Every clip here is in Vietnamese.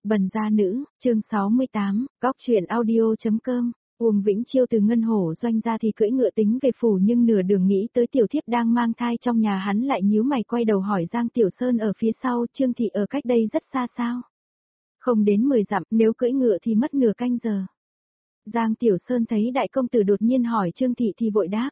Bần gia nữ, chương 68, góc truyện audio.com. Uông Vĩnh Chiêu từ Ngân Hổ Doanh ra thì cưỡi ngựa tính về phủ, nhưng nửa đường nghĩ tới tiểu thiếp đang mang thai trong nhà, hắn lại nhíu mày quay đầu hỏi Giang Tiểu Sơn ở phía sau, Trương thị ở cách đây rất xa sao? Không đến 10 dặm, nếu cưỡi ngựa thì mất nửa canh giờ. Giang Tiểu Sơn thấy đại công tử đột nhiên hỏi Trương thị thì vội đáp.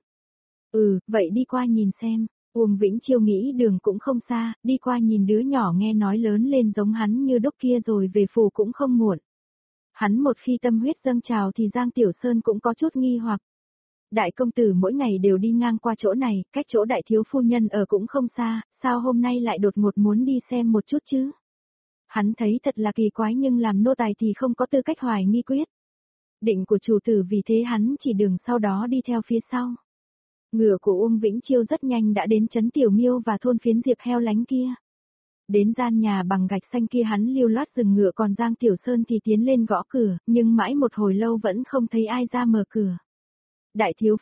Vậy đi qua nhìn xem. Uông Vĩnh Chiêu nghĩ đường cũng không xa, đi qua nhìn đứa nhỏ nghe nói lớn lên giống hắn như đúc kia rồi về phủ cũng không muộn. Hắn một khi tâm huyết dâng trào thì Giang Tiểu Sơn cũng có chút nghi hoặc. Đại công tử mỗi ngày đều đi ngang qua chỗ này, cách chỗ đại thiếu phu nhân ở cũng không xa, sao hôm nay lại đột ngột muốn đi xem một chút chứ? Hắn thấy thật là kỳ quái, nhưng làm nô tài thì không có tư cách hoài nghi quyết định của chủ tử, vì thế hắn chỉ đường sau đó đi theo phía sau. Ngựa của Uông Vĩnh Chiêu rất nhanh đã đến trấn Tiểu Miêu và thôn phiến Diệp Heo Lánh kia. Đến gian nhà bằng gạch xanh kia hắn lưu loát dừng ngựa, còn Giang Tiểu Sơn thì tiến lên gõ cửa, nhưng mãi một hồi lâu vẫn không thấy ai ra mở cửa. Đại thiếu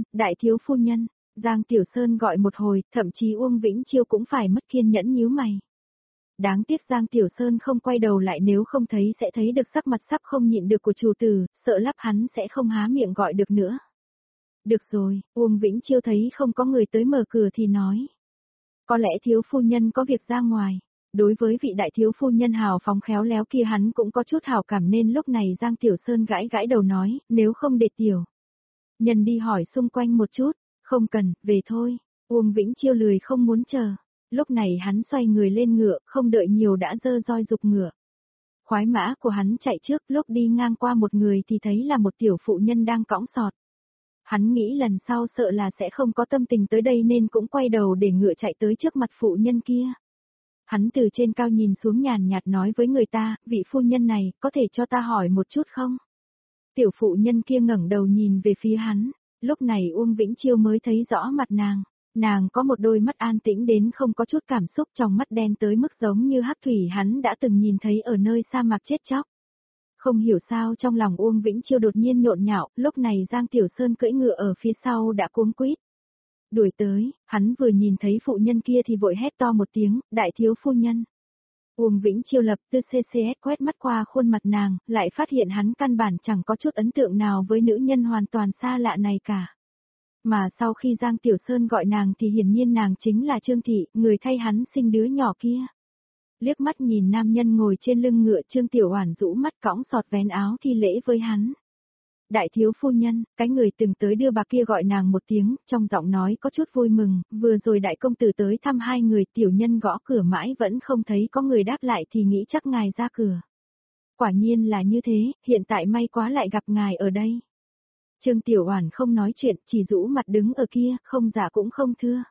phu nhân, Giang Tiểu Sơn gọi một hồi, thậm chí Uông Vĩnh Chiêu cũng phải mất kiên nhẫn nhíu mày. Đáng tiếc Giang Tiểu Sơn không quay đầu lại, nếu không thấy sẽ thấy được sắc mặt sắp không nhịn được của chủ tử, sợ lắp hắn sẽ không há miệng gọi được nữa. Được rồi, Uông Vĩnh Chiêu thấy không có người tới mở cửa thì nói. Có lẽ thiếu phu nhân có việc ra ngoài. Đối với vị đại thiếu phu nhân hào phóng khéo léo kia hắn cũng có chút hảo cảm, nên lúc này Giang Tiểu Sơn gãi gãi đầu nói, nếu không để tiểu nhân đi hỏi xung quanh một chút. Không cần, về thôi. Uông Vĩnh Chiêu lười không muốn chờ. Lúc này hắn xoay người lên ngựa, không đợi nhiều đã giơ roi giục ngựa. Khoái mã của hắn chạy trước, lúc đi ngang qua một người thì thấy là một tiểu phụ nhân đang cõng sọt. Hắn nghĩ lần sau sợ là sẽ không có tâm tình tới đây nên cũng quay đầu để ngựa chạy tới trước mặt phụ nhân kia. Hắn từ trên cao nhìn xuống nhàn nhạt nói với người ta, vị phu nhân này, có thể cho ta hỏi một chút không? Tiểu phụ nhân kia ngẩng đầu nhìn về phía hắn, lúc này Uông Vĩnh Chiêu mới thấy rõ mặt nàng. Nàng có một đôi mắt an tĩnh đến không có chút cảm xúc, trong mắt đen tới mức giống như hắc thủy hắn đã từng nhìn thấy ở nơi sa mạc chết chóc. Không hiểu sao trong lòng Uông Vĩnh Chiêu đột nhiên nhộn nhạo, lúc này Giang Tiểu Sơn cưỡi ngựa ở phía sau đã cuống quýt đuổi tới, hắn vừa nhìn thấy phụ nhân kia thì vội hét to một tiếng, đại thiếu phu nhân. Uông Vĩnh Chiêu lập tức CCS quét mắt qua khuôn mặt nàng, lại phát hiện hắn căn bản chẳng có chút ấn tượng nào với nữ nhân hoàn toàn xa lạ này cả. Mà sau khi Giang Tiểu Sơn gọi nàng thì hiển nhiên nàng chính là Trương Thị, người thay hắn sinh đứa nhỏ kia. Liếc mắt nhìn nam nhân ngồi trên lưng ngựa, Trương Tiểu Oản rũ mắt cõng sọt vén áo thi lễ với hắn. Đại thiếu phu nhân, cái người từng tới đưa bạc kia gọi nàng một tiếng, trong giọng nói có chút vui mừng, vừa rồi đại công tử tới thăm hai người, tiểu nhân gõ cửa mãi vẫn không thấy có người đáp lại thì nghĩ chắc ngài ra cửa. Quả nhiên là như thế, hiện tại may quá lại gặp ngài ở đây. Trương Tiểu Oản không nói chuyện, chỉ rũ mặt đứng ở kia, không giả cũng không thưa.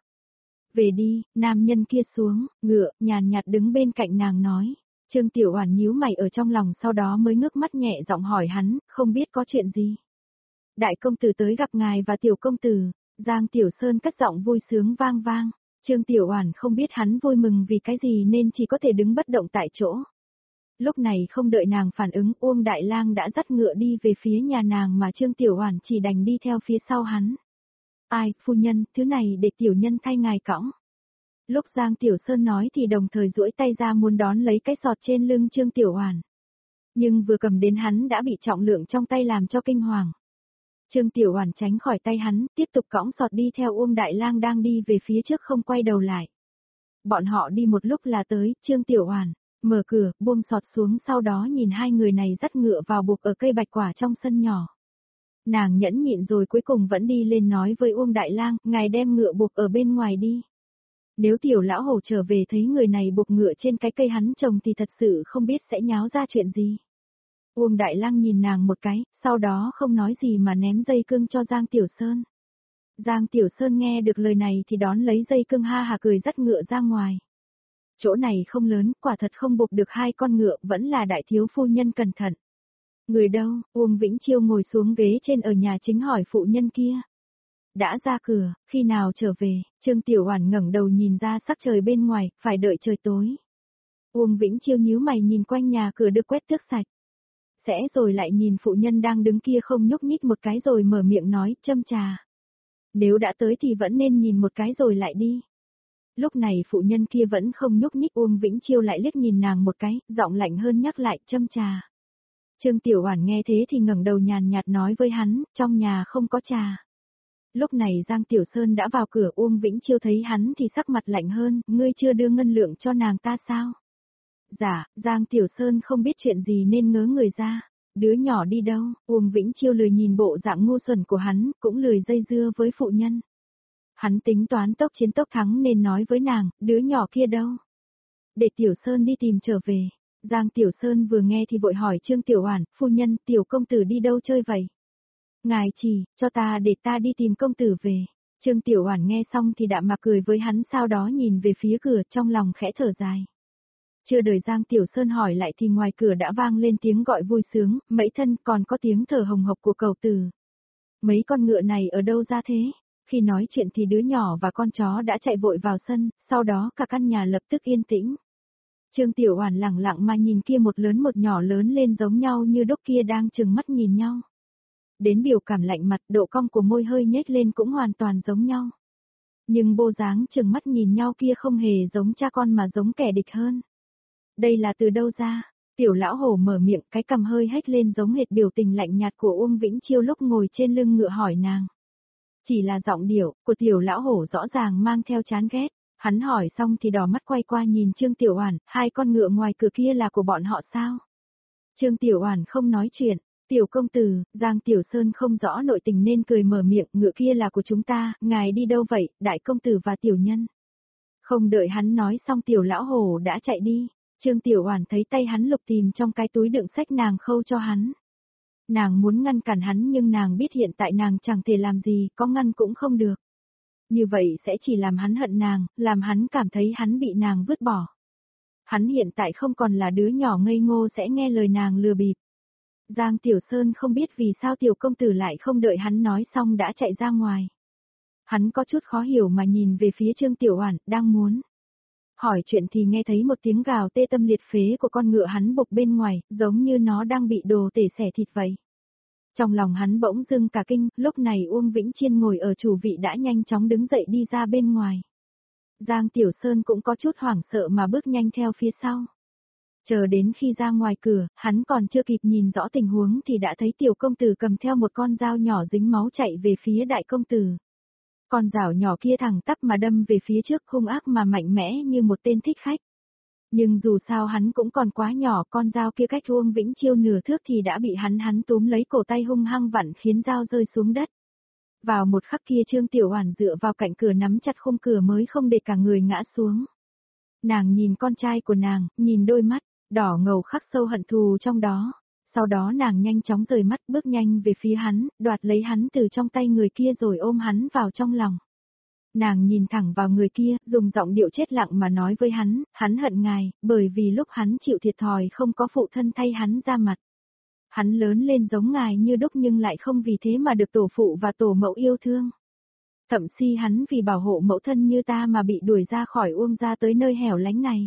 Về đi, nam nhân kia xuống, ngựa, nhàn nhạt đứng bên cạnh nàng nói. Trương Tiểu Oản nhíu mày ở trong lòng, sau đó mới ngước mắt nhẹ giọng hỏi hắn, không biết có chuyện gì. Đại công tử tới gặp ngài và tiểu công tử. Giang Tiểu Sơn cất giọng vui sướng vang vang. Trương Tiểu Oản không biết hắn vui mừng vì cái gì nên chỉ có thể đứng bất động tại chỗ. Lúc này không đợi nàng phản ứng, Uông Đại Lang đã dắt ngựa đi về phía nhà nàng mà Trương Tiểu Oản chỉ đành đi theo phía sau hắn. Ai, phu nhân, thứ này để tiểu nhân thay ngài cõng. Lúc Giang Tiểu Sơn nói thì đồng thời duỗi tay ra muốn đón lấy cái sọt trên lưng Trương Tiểu Oản. Nhưng vừa cầm đến hắn đã bị trọng lượng trong tay làm cho kinh hoàng. Trương Tiểu Oản tránh khỏi tay hắn, tiếp tục cõng sọt đi theo Uông Đại Lang đang đi về phía trước không quay đầu lại. Bọn họ đi một lúc là tới, Trương Tiểu Oản mở cửa, buông sọt xuống, sau đó nhìn hai người này dắt ngựa vào buộc ở cây bạch quả trong sân nhỏ. Nàng nhẫn nhịn rồi cuối cùng vẫn đi lên nói với Uông Đại Lang, ngài đem ngựa buộc ở bên ngoài đi. Nếu tiểu lão hổ trở về thấy người này buộc ngựa trên cái cây hắn trồng thì thật sự không biết sẽ nháo ra chuyện gì. Uông Đại Lang nhìn nàng một cái, sau đó không nói gì mà ném dây cương cho Giang Tiểu Sơn. Giang Tiểu Sơn nghe được lời này thì đón lấy dây cương ha hà cười dắt ngựa ra ngoài. Chỗ này không lớn, quả thật không buộc được hai con ngựa, vẫn là đại thiếu phu nhân cẩn thận. Người đâu? Uông Vĩnh Chiêu ngồi xuống ghế trên ở nhà chính hỏi phụ nhân kia. Đã ra cửa, khi nào trở về? Trương Tiểu Oản ngẩng đầu nhìn ra sắc trời bên ngoài, phải đợi trời tối. Uông Vĩnh Chiêu nhíu mày nhìn quanh nhà cửa được quét tước sạch. Sẽ rồi lại nhìn phụ nhân đang đứng kia không nhúc nhích một cái rồi mở miệng nói, châm trà. Nếu đã tới thì vẫn nên nhìn một cái rồi lại đi. Lúc này phụ nhân kia vẫn không nhúc nhích, Uông Vĩnh Chiêu lại liếc nhìn nàng một cái, giọng lạnh hơn nhắc lại, châm trà. Trương Tiểu Oản nghe thế thì ngẩng đầu nhàn nhạt nói với hắn, trong nhà không có trà. Lúc này Giang Tiểu Sơn đã vào cửa, Uông Vĩnh Chiêu thấy hắn thì sắc mặt lạnh hơn, ngươi chưa đưa ngân lượng cho nàng ta sao? Dạ, Giang Tiểu Sơn không biết chuyện gì nên ngớ người ra. Đứa nhỏ đi đâu? Uông Vĩnh Chiêu lười nhìn bộ dạng ngu xuẩn của hắn, cũng lười dây dưa với phụ nhân. Hắn tính toán tốc chiến tốc thắng nên nói với nàng, đứa nhỏ kia đâu? Để Tiểu Sơn đi tìm trở về. Giang Tiểu Sơn vừa nghe thì vội hỏi Trương Tiểu Oản, phu nhân, tiểu công tử đi đâu chơi vậy? Ngài chỉ, cho ta để ta đi tìm công tử về. Trương Tiểu Oản nghe xong thì đạm mạc cười với hắn, sau đó nhìn về phía cửa, trong lòng khẽ thở dài. Chưa đợi Giang Tiểu Sơn hỏi lại thì ngoài cửa đã vang lên tiếng gọi vui sướng, mẫy thân, còn có tiếng thở hồng hộc của cậu tử. Mấy con ngựa này ở đâu ra thế? Khi nói chuyện thì đứa nhỏ và con chó đã chạy vội vào sân, sau đó cả căn nhà lập tức yên tĩnh. Trương Tiểu Oản lặng lặng mà nhìn kia một lớn một nhỏ lớn lên giống nhau như đúc kia đang trừng mắt nhìn nhau. Đến biểu cảm lạnh mặt, độ cong của môi hơi nhếch lên cũng hoàn toàn giống nhau. Nhưng bộ dáng trừng mắt nhìn nhau kia không hề giống cha con mà giống kẻ địch hơn. Đây là từ đâu ra? Tiểu lão hổ mở miệng, cái cằm hơi hếch lên giống hệt biểu tình lạnh nhạt của Uông Vĩnh Chiêu lúc ngồi trên lưng ngựa hỏi nàng. Chỉ là giọng điệu của tiểu lão hổ rõ ràng mang theo chán ghét. Hắn hỏi xong thì đỏ mắt quay qua nhìn Trương Tiểu Oản, hai con ngựa ngoài cửa kia là của bọn họ sao? Trương Tiểu Oản không nói chuyện. Tiểu công tử, Giang Tiểu Sơn không rõ nội tình nên cười mở miệng, ngựa kia là của chúng ta, ngài đi đâu vậy, đại công tử và tiểu nhân? Không đợi hắn nói xong tiểu lão hổ đã chạy đi. Trương Tiểu Oản thấy tay hắn lục tìm trong cái túi đựng sách nàng khâu cho hắn. Nàng muốn ngăn cản hắn nhưng nàng biết hiện tại nàng chẳng thể làm gì, có ngăn cũng không được. Như vậy sẽ chỉ làm hắn hận nàng, làm hắn cảm thấy hắn bị nàng vứt bỏ. Hắn hiện tại không còn là đứa nhỏ ngây ngô sẽ nghe lời nàng lừa bịp. Giang Tiểu Sơn không biết vì sao tiểu công tử lại không đợi hắn nói xong đã chạy ra ngoài. Hắn có chút khó hiểu mà nhìn về phía Trương Tiểu Oản, đang muốn hỏi chuyện thì nghe thấy một tiếng gào tê tâm liệt phế của con ngựa hắn bộc bên ngoài, giống như nó đang bị đồ tể xẻ thịt vậy. Trong lòng hắn bỗng dưng cả kinh, lúc này Uông Vĩnh Chiên ngồi ở chủ vị đã nhanh chóng đứng dậy đi ra bên ngoài. Giang Tiểu Sơn cũng có chút hoảng sợ mà bước nhanh theo phía sau. Chờ đến khi ra ngoài cửa, hắn còn chưa kịp nhìn rõ tình huống thì đã thấy tiểu công tử cầm theo một con dao nhỏ dính máu chạy về phía đại công tử. Con dao nhỏ kia thẳng tắp mà đâm về phía trước, hung ác mà mạnh mẽ như một tên thích khách. Nhưng dù sao hắn cũng còn quá nhỏ, con dao kia cách Uông Vĩnh Chiêu nửa thước thì đã bị hắn túm lấy cổ tay hung hăng vặn khiến dao rơi xuống đất. Vào một khắc kia Trương Tiểu Oản dựa vào cạnh cửa nắm chặt khung cửa mới không để cả người ngã xuống. Nàng nhìn con trai của nàng, nhìn đôi mắt đỏ ngầu khắc sâu hận thù trong đó. Sau đó nàng nhanh chóng rời mắt, bước nhanh về phía hắn, đoạt lấy hắn từ trong tay người kia rồi ôm hắn vào trong lòng. Nàng nhìn thẳng vào người kia, dùng giọng điệu chết lặng mà nói với hắn hận ngài, bởi vì lúc hắn chịu thiệt thòi không có phụ thân thay hắn ra mặt. Hắn lớn lên giống ngài như đúc nhưng lại không vì thế mà được tổ phụ và tổ mẫu yêu thương. Thậm chí hắn vì bảo hộ mẫu thân như ta mà bị đuổi ra khỏi Uông gia tới nơi hẻo lánh này.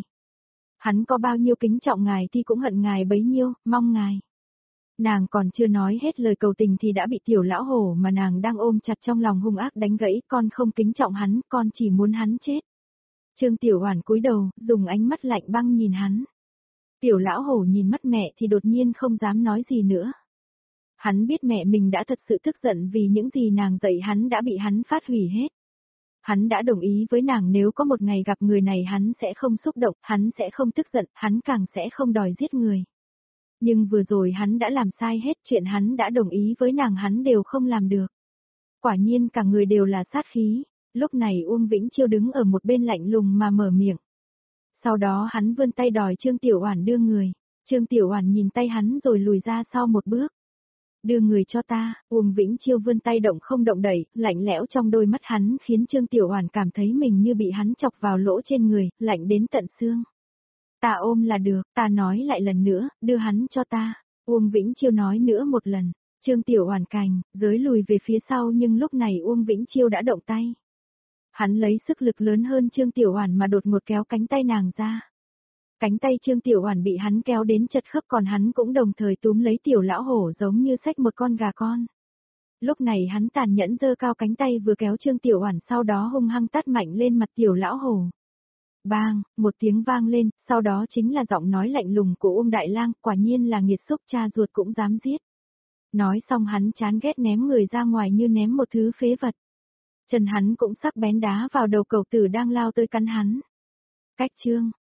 Hắn có bao nhiêu kính trọng ngài thì cũng hận ngài bấy nhiêu, mong ngài. Nàng còn chưa nói hết lời cầu tình thì đã bị tiểu lão hổ mà nàng đang ôm chặt trong lòng hung ác đánh gãy, con không kính trọng hắn, con chỉ muốn hắn chết. Trương Tiểu Oản cúi đầu, dùng ánh mắt lạnh băng nhìn hắn. Tiểu lão hổ nhìn mắt mẹ thì đột nhiên không dám nói gì nữa. Hắn biết mẹ mình đã thật sự tức giận vì những gì nàng dạy hắn đã bị hắn phát hủy hết. Hắn đã đồng ý với nàng nếu có một ngày gặp người này hắn sẽ không xúc động, hắn sẽ không tức giận, hắn càng sẽ không đòi giết người. Nhưng vừa rồi hắn đã làm sai hết, chuyện hắn đã đồng ý với nàng hắn đều không làm được. Quả nhiên cả người đều là sát khí, lúc này Uông Vĩnh Chiêu đứng ở một bên lạnh lùng mà mở miệng. Sau đó hắn vươn tay đòi Trương Tiểu Oản đưa người. Trương Tiểu Oản nhìn tay hắn rồi lùi ra sau một bước. Đưa người cho ta, Uông Vĩnh Chiêu vươn tay động không động đẩy, lạnh lẽo trong đôi mắt hắn khiến Trương Tiểu Oản cảm thấy mình như bị hắn chọc vào lỗ trên người, lạnh đến tận xương. Ta ôm là được, ta nói lại lần nữa, đưa hắn cho ta. Uông Vĩnh Chiêu nói nữa một lần. Trương Tiểu Oản cành, giới lùi về phía sau nhưng lúc này Uông Vĩnh Chiêu đã động tay. Hắn lấy sức lực lớn hơn Trương Tiểu Oản mà đột ngột kéo cánh tay nàng ra. Cánh tay Trương Tiểu Oản bị hắn kéo đến chật khớp còn hắn cũng đồng thời túm lấy tiểu lão hổ giống như xách một con gà con. Lúc này hắn tàn nhẫn giơ cao cánh tay vừa kéo Trương Tiểu Oản sau đó hung hăng tát mạnh lên mặt tiểu lão hổ. Bang, một tiếng vang lên, sau đó chính là giọng nói lạnh lùng của Uông Đại Lang, quả nhiên là nghiệt xúc cha ruột cũng dám giết. Nói xong hắn chán ghét ném người ra ngoài như ném một thứ phế vật. Chân hắn cũng sắc bén đá vào đầu cẩu tử đang lao tới cắn hắn. Cách chương